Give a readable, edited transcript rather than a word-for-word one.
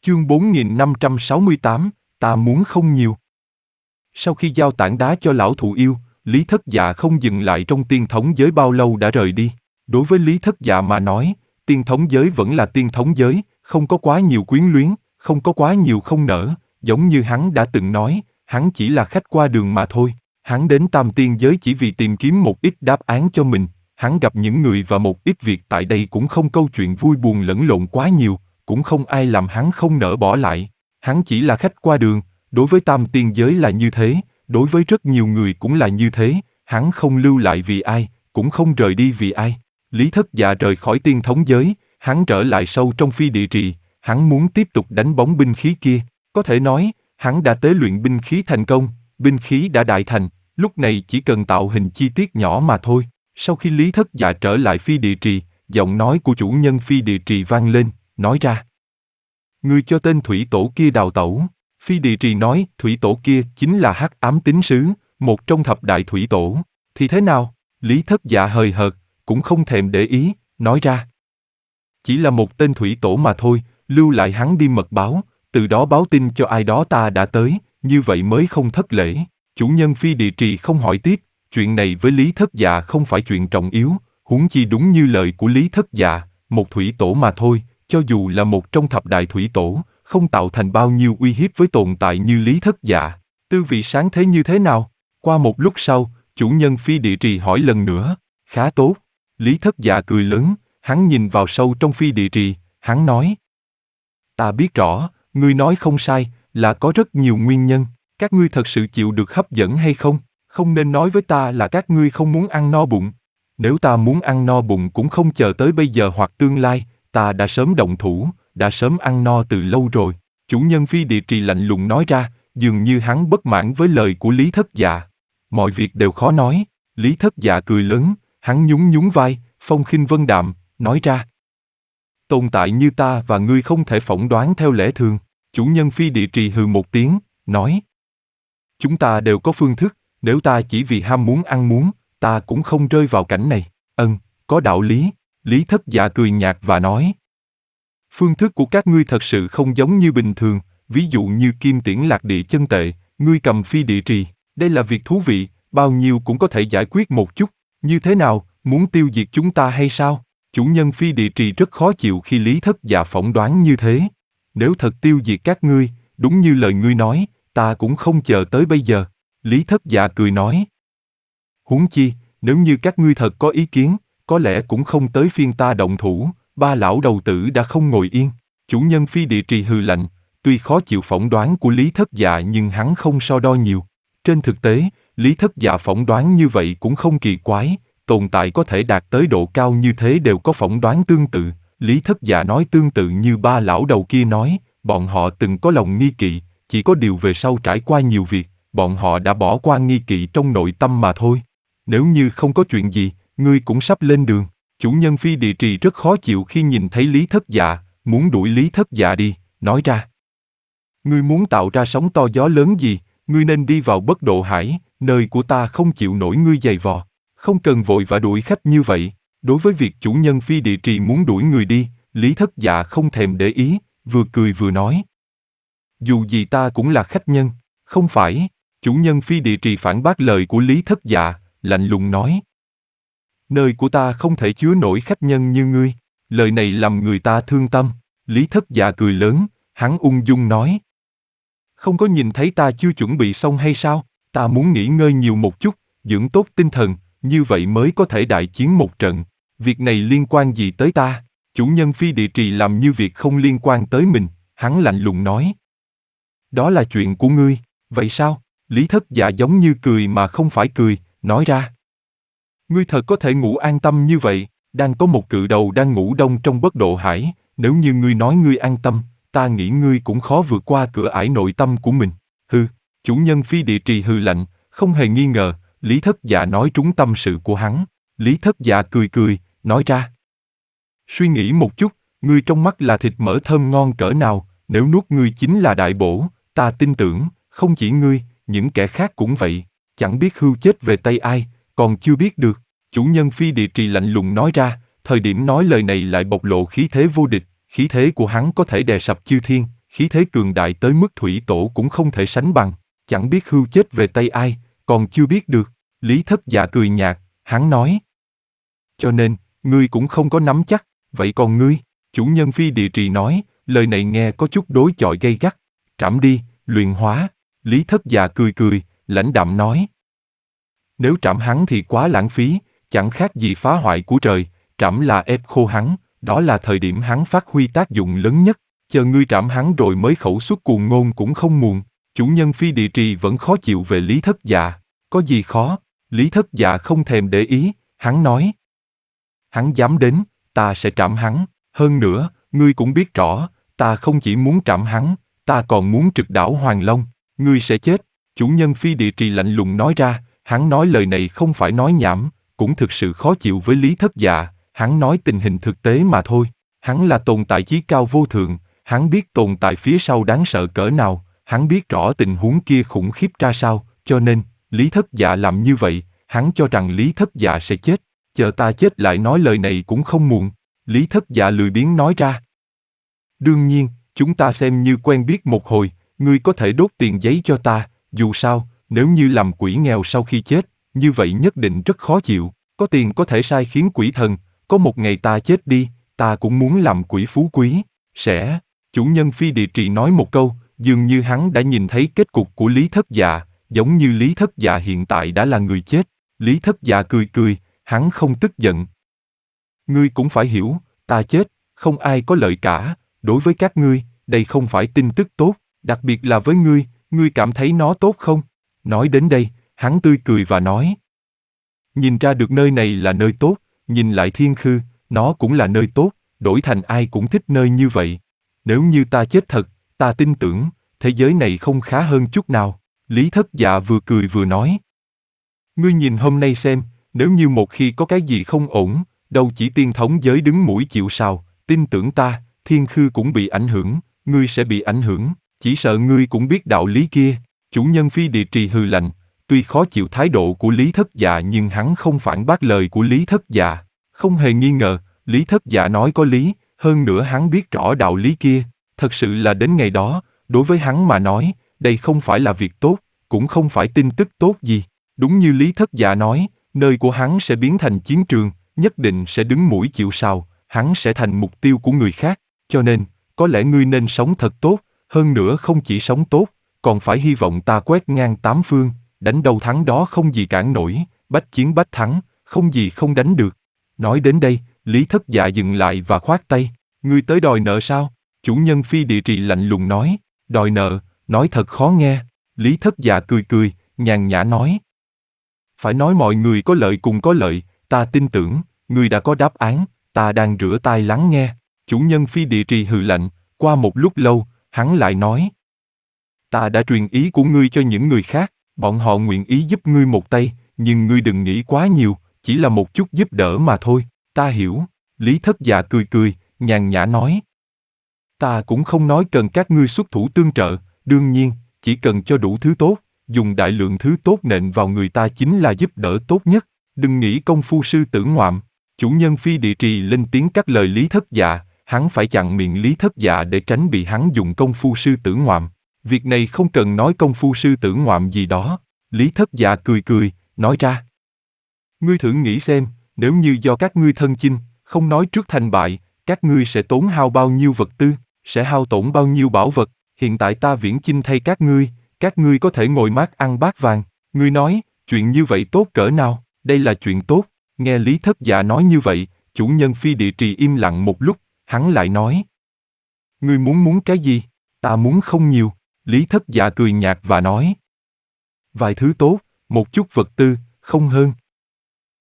Chương 4568, ta muốn không nhiều. Sau khi giao tảng đá cho lão thụ yêu, Lý Thất Dạ không dừng lại trong tiên thống giới bao lâu đã rời đi. Đối với Lý Thất Dạ mà nói, tiên thống giới vẫn là tiên thống giới, không có quá nhiều quyến luyến, không có quá nhiều không nỡ, giống như hắn đã từng nói, hắn chỉ là khách qua đường mà thôi. Hắn đến Tam Tiên giới chỉ vì tìm kiếm một ít đáp án cho mình, hắn gặp những người và một ít việc tại đây cũng không câu chuyện vui buồn lẫn lộn quá nhiều, cũng không ai làm hắn không nỡ bỏ lại. Hắn chỉ là khách qua đường, đối với Tam Tiên giới là như thế, đối với rất nhiều người cũng là như thế, hắn không lưu lại vì ai, cũng không rời đi vì ai. Lý Thất Dạ rời khỏi tiên thống giới, hắn trở lại sâu trong phi địa trì, hắn muốn tiếp tục đánh bóng binh khí kia. Có thể nói, hắn đã tế luyện binh khí thành công, binh khí đã đại thành, lúc này chỉ cần tạo hình chi tiết nhỏ mà thôi. Sau khi Lý Thất Dạ trở lại phi địa trì, giọng nói của chủ nhân phi địa trì vang lên, nói ra: "Ngươi cho tên thủy tổ kia đào tẩu." Phi địa trì nói, thủy tổ kia chính là Hắc Ám Tín Sứ, một trong thập đại thủy tổ. Thì thế nào? Lý Thất Dạ hời hợt, cũng không thèm để ý, nói ra: "Chỉ là một tên thủy tổ mà thôi, lưu lại hắn đi mật báo, từ đó báo tin cho ai đó ta đã tới, như vậy mới không thất lễ." Chủ nhân phi địa trì không hỏi tiếp, chuyện này với Lý Thất Dạ không phải chuyện trọng yếu, huống chi đúng như lời của Lý Thất Dạ, một thủy tổ mà thôi, cho dù là một trong thập đại thủy tổ, không tạo thành bao nhiêu uy hiếp với tồn tại như Lý Thất Dạ. Tư vị sáng thế như thế nào? Qua một lúc sau, chủ nhân phi địa trì hỏi lần nữa. Khá tốt. Lý Thất Dạ cười lớn, hắn nhìn vào sâu trong phi địa trì, hắn nói: "Ta biết rõ, ngươi nói không sai, là có rất nhiều nguyên nhân. Các ngươi thật sự chịu được hấp dẫn hay không? Không nên nói với ta là các ngươi không muốn ăn no bụng. Nếu ta muốn ăn no bụng cũng không chờ tới bây giờ hoặc tương lai, ta đã sớm động thủ, đã sớm ăn no từ lâu rồi." Chủ nhân phi địa trì lạnh lùng nói ra, dường như hắn bất mãn với lời của Lý Thất Dạ. Mọi việc đều khó nói. Lý Thất Dạ cười lớn, hắn nhún nhún vai, phong khinh vân đạm, nói ra: "Tồn tại như ta và ngươi không thể phỏng đoán theo lẽ thường." Chủ nhân phi địa trì hừ một tiếng, nói: "Chúng ta đều có phương thức, nếu ta chỉ vì ham muốn ăn muốn, ta cũng không rơi vào cảnh này." Có đạo lý. Lý Thất Dạ cười nhạt và nói: "Phương thức của các ngươi thật sự không giống như bình thường, ví dụ như kim tiễn lạc địa chân tệ, ngươi cầm phi địa trì, đây là việc thú vị, bao nhiêu cũng có thể giải quyết một chút. Như thế nào, muốn tiêu diệt chúng ta hay sao?" Chủ nhân phi địa trì rất khó chịu khi Lý Thất Dạ phỏng đoán như thế. "Nếu thật tiêu diệt các ngươi, đúng như lời ngươi nói, ta cũng không chờ tới bây giờ." Lý Thất Dạ cười nói: "Huống chi, nếu như các ngươi thật có ý kiến, có lẽ cũng không tới phiên ta động thủ, ba lão đầu tử đã không ngồi yên." Chủ nhân phi địa trì hừ lạnh, tuy khó chịu phỏng đoán của Lý Thất Dạ nhưng hắn không so đo nhiều. Trên thực tế, Lý Thất Dạ phỏng đoán như vậy cũng không kỳ quái, tồn tại có thể đạt tới độ cao như thế đều có phỏng đoán tương tự. Lý Thất Dạ nói tương tự như ba lão đầu kia nói, bọn họ từng có lòng nghi kỵ, chỉ có điều về sau trải qua nhiều việc, bọn họ đã bỏ qua nghi kỵ trong nội tâm mà thôi. Nếu như không có chuyện gì, ngươi cũng sắp lên đường. Chủ nhân phi địa trì rất khó chịu khi nhìn thấy Lý Thất Dạ, muốn đuổi Lý Thất Dạ đi, nói ra: "Ngươi muốn tạo ra sóng to gió lớn gì, ngươi nên đi vào Bất Độ Hải, nơi của ta không chịu nổi ngươi giày vò. Không cần vội vã đuổi khách như vậy." Đối với việc chủ nhân phi địa trì muốn đuổi người đi, Lý Thất Dạ không thèm để ý, vừa cười vừa nói: "Dù gì ta cũng là khách nhân." "Không phải." Chủ nhân phi địa trì phản bác lời của Lý Thất Dạ, lạnh lùng nói: "Nơi của ta không thể chứa nổi khách nhân như ngươi." Lời này làm người ta thương tâm. Lý Thất Dạ cười lớn, hắn ung dung nói: "Không có nhìn thấy ta chưa chuẩn bị xong hay sao? Ta muốn nghỉ ngơi nhiều một chút, dưỡng tốt tinh thần, như vậy mới có thể đại chiến một trận. Việc này liên quan gì tới ta?" Chủ nhân phi địa trì làm như việc không liên quan tới mình, hắn lạnh lùng nói: "Đó là chuyện của ngươi." "Vậy sao?" Lý Thất Dạ giống như cười mà không phải cười, nói ra: "Ngươi thật có thể ngủ an tâm như vậy, đang có một cự đầu đang ngủ đông trong Bất Độ Hải, nếu như ngươi nói ngươi an tâm, ta nghĩ ngươi cũng khó vượt qua cửa ải nội tâm của mình." "Hừ." Chủ nhân phi địa trì hừ lạnh, không hề nghi ngờ, Lý Thất Dạ nói trúng tâm sự của hắn. Lý Thất Dạ cười cười, nói ra: "Suy nghĩ một chút, ngươi trong mắt là thịt mỡ thơm ngon cỡ nào, nếu nuốt ngươi chính là đại bổ, ta tin tưởng, không chỉ ngươi, những kẻ khác cũng vậy, chẳng biết hưu chết về tay ai, còn chưa biết được." Chủ nhân phi địa trì lạnh lùng nói ra, thời điểm nói lời này lại bộc lộ khí thế vô địch, khí thế của hắn có thể đè sập chư thiên, khí thế cường đại tới mức thủy tổ cũng không thể sánh bằng, chẳng biết hưu chết về tay ai, còn chưa biết được. Lý Thất Dạ cười nhạt, hắn nói. Cho nên, ngươi cũng không có nắm chắc, vậy còn ngươi? Chủ nhân Phi Địa Trì nói, lời này nghe có chút đối chọi gay gắt. Trảm đi, luyện hóa. Lý Thất Dạ cười cười, lãnh đạm nói. Nếu trảm hắn thì quá lãng phí, chẳng khác gì phá hoại của trời, trảm là ép khô hắn, đó là thời điểm hắn phát huy tác dụng lớn nhất, chờ ngươi trảm hắn rồi mới khẩu xuất cuồng ngôn cũng không muộn. Chủ nhân Phi Địa Trì vẫn khó chịu về Lý Thất Dạ, có gì khó? Lý Thất Dạ không thèm để ý, hắn nói. Hắn dám đến, ta sẽ trảm hắn, hơn nữa, ngươi cũng biết rõ, ta không chỉ muốn trảm hắn, ta còn muốn trực đảo Hoàng Long, ngươi sẽ chết. Chủ nhân Phi Địa Trì lạnh lùng nói ra, hắn nói lời này không phải nói nhảm, cũng thực sự khó chịu với Lý Thất Dạ, hắn nói tình hình thực tế mà thôi. Hắn là tồn tại chí cao vô thượng, hắn biết tồn tại phía sau đáng sợ cỡ nào, hắn biết rõ tình huống kia khủng khiếp ra sao, cho nên, Lý Thất Dạ làm như vậy, hắn cho rằng Lý Thất Dạ sẽ chết, chờ ta chết lại nói lời này cũng không muộn. Lý Thất Dạ lười biếng nói ra. Đương nhiên, chúng ta xem như quen biết một hồi, ngươi có thể đốt tiền giấy cho ta, dù sao, nếu như làm quỷ nghèo sau khi chết, như vậy nhất định rất khó chịu, có tiền có thể sai khiến quỷ thần, có một ngày ta chết đi, ta cũng muốn làm quỷ phú quý, sẽ. Chủ nhân Phi Địa Trì nói một câu, dường như hắn đã nhìn thấy kết cục của Lý Thất Dạ, giống như Lý Thất Dạ hiện tại đã là người chết. Lý Thất Dạ cười cười, hắn không tức giận. Ngươi cũng phải hiểu, ta chết, không ai có lợi cả, đối với các ngươi, đây không phải tin tức tốt, đặc biệt là với ngươi cảm thấy nó tốt không? Nói đến đây, hắn tươi cười và nói. Nhìn ra được nơi này là nơi tốt, nhìn lại Thiên Khư, nó cũng là nơi tốt, đổi thành ai cũng thích nơi như vậy. Nếu như ta chết thật, ta tin tưởng, thế giới này không khá hơn chút nào. Lý Thất Dạ vừa cười vừa nói. Ngươi nhìn hôm nay xem, nếu như một khi có cái gì không ổn, đâu chỉ tiên thống giới đứng mũi chịu sào, tin tưởng ta, Thiên Khư cũng bị ảnh hưởng, ngươi sẽ bị ảnh hưởng, chỉ sợ ngươi cũng biết đạo lý kia. Chủ nhân Phi Địa Trì hừ lạnh, tuy khó chịu thái độ của Lý Thất Dạ nhưng hắn không phản bác lời của Lý Thất Dạ. Không hề nghi ngờ, Lý Thất Dạ nói có lý, hơn nữa hắn biết rõ đạo lý kia, thật sự là đến ngày đó, đối với hắn mà nói, đây không phải là việc tốt, cũng không phải tin tức tốt gì. Đúng như Lý Thất Dạ nói, nơi của hắn sẽ biến thành chiến trường, nhất định sẽ đứng mũi chịu sào, hắn sẽ thành mục tiêu của người khác, cho nên, có lẽ ngươi nên sống thật tốt, hơn nữa không chỉ sống tốt, còn phải hy vọng ta quét ngang tám phương, đánh đâu thắng đó không gì cản nổi, bách chiến bách thắng, không gì không đánh được. Nói đến đây, Lý Thất Dạ dừng lại và khoát tay, ngươi tới đòi nợ sao? Chủ nhân Phi Địa Trì lạnh lùng nói, đòi nợ, nói thật khó nghe. Lý Thất Dạ cười cười, nhàn nhã nói. Phải nói mọi người có lợi cùng có lợi, ta tin tưởng, ngươi đã có đáp án, ta đang rửa tai lắng nghe. Chủ nhân Phi Địa Trì hừ lạnh, qua một lúc lâu, hắn lại nói. Ta đã truyền ý của ngươi cho những người khác, bọn họ nguyện ý giúp ngươi một tay, nhưng ngươi đừng nghĩ quá nhiều, chỉ là một chút giúp đỡ mà thôi, ta hiểu. Lý Thất Dạ cười cười, nhàn nhã nói. Ta cũng không nói cần các ngươi xuất thủ tương trợ, đương nhiên, chỉ cần cho đủ thứ tốt, dùng đại lượng thứ tốt nện vào người ta chính là giúp đỡ tốt nhất, đừng nghĩ công phu sư tử ngoạm. Chủ nhân Phi Địa Trì lên tiếng cắt lời Lý Thất Dạ, hắn phải chặn miệng Lý Thất Dạ để tránh bị hắn dùng công phu sư tử ngoạm. Việc này không cần nói công phu sư tử ngoạm gì đó. Lý Thất Dạ cười cười, nói ra. Ngươi thử nghĩ xem, nếu như do các ngươi thân chinh, không nói trước thành bại, các ngươi sẽ tốn hao bao nhiêu vật tư, sẽ hao tổn bao nhiêu bảo vật, hiện tại ta viễn chinh thay các ngươi có thể ngồi mát ăn bát vàng. Ngươi nói, chuyện như vậy tốt cỡ nào? Đây là chuyện tốt. Nghe Lý Thất Dạ nói như vậy, chủ nhân Phi Địa Trì im lặng một lúc, hắn lại nói. Ngươi muốn cái gì? Ta muốn không nhiều. Lý Thất Dạ cười nhạt và nói. Vài thứ tốt, một chút vật tư, không hơn.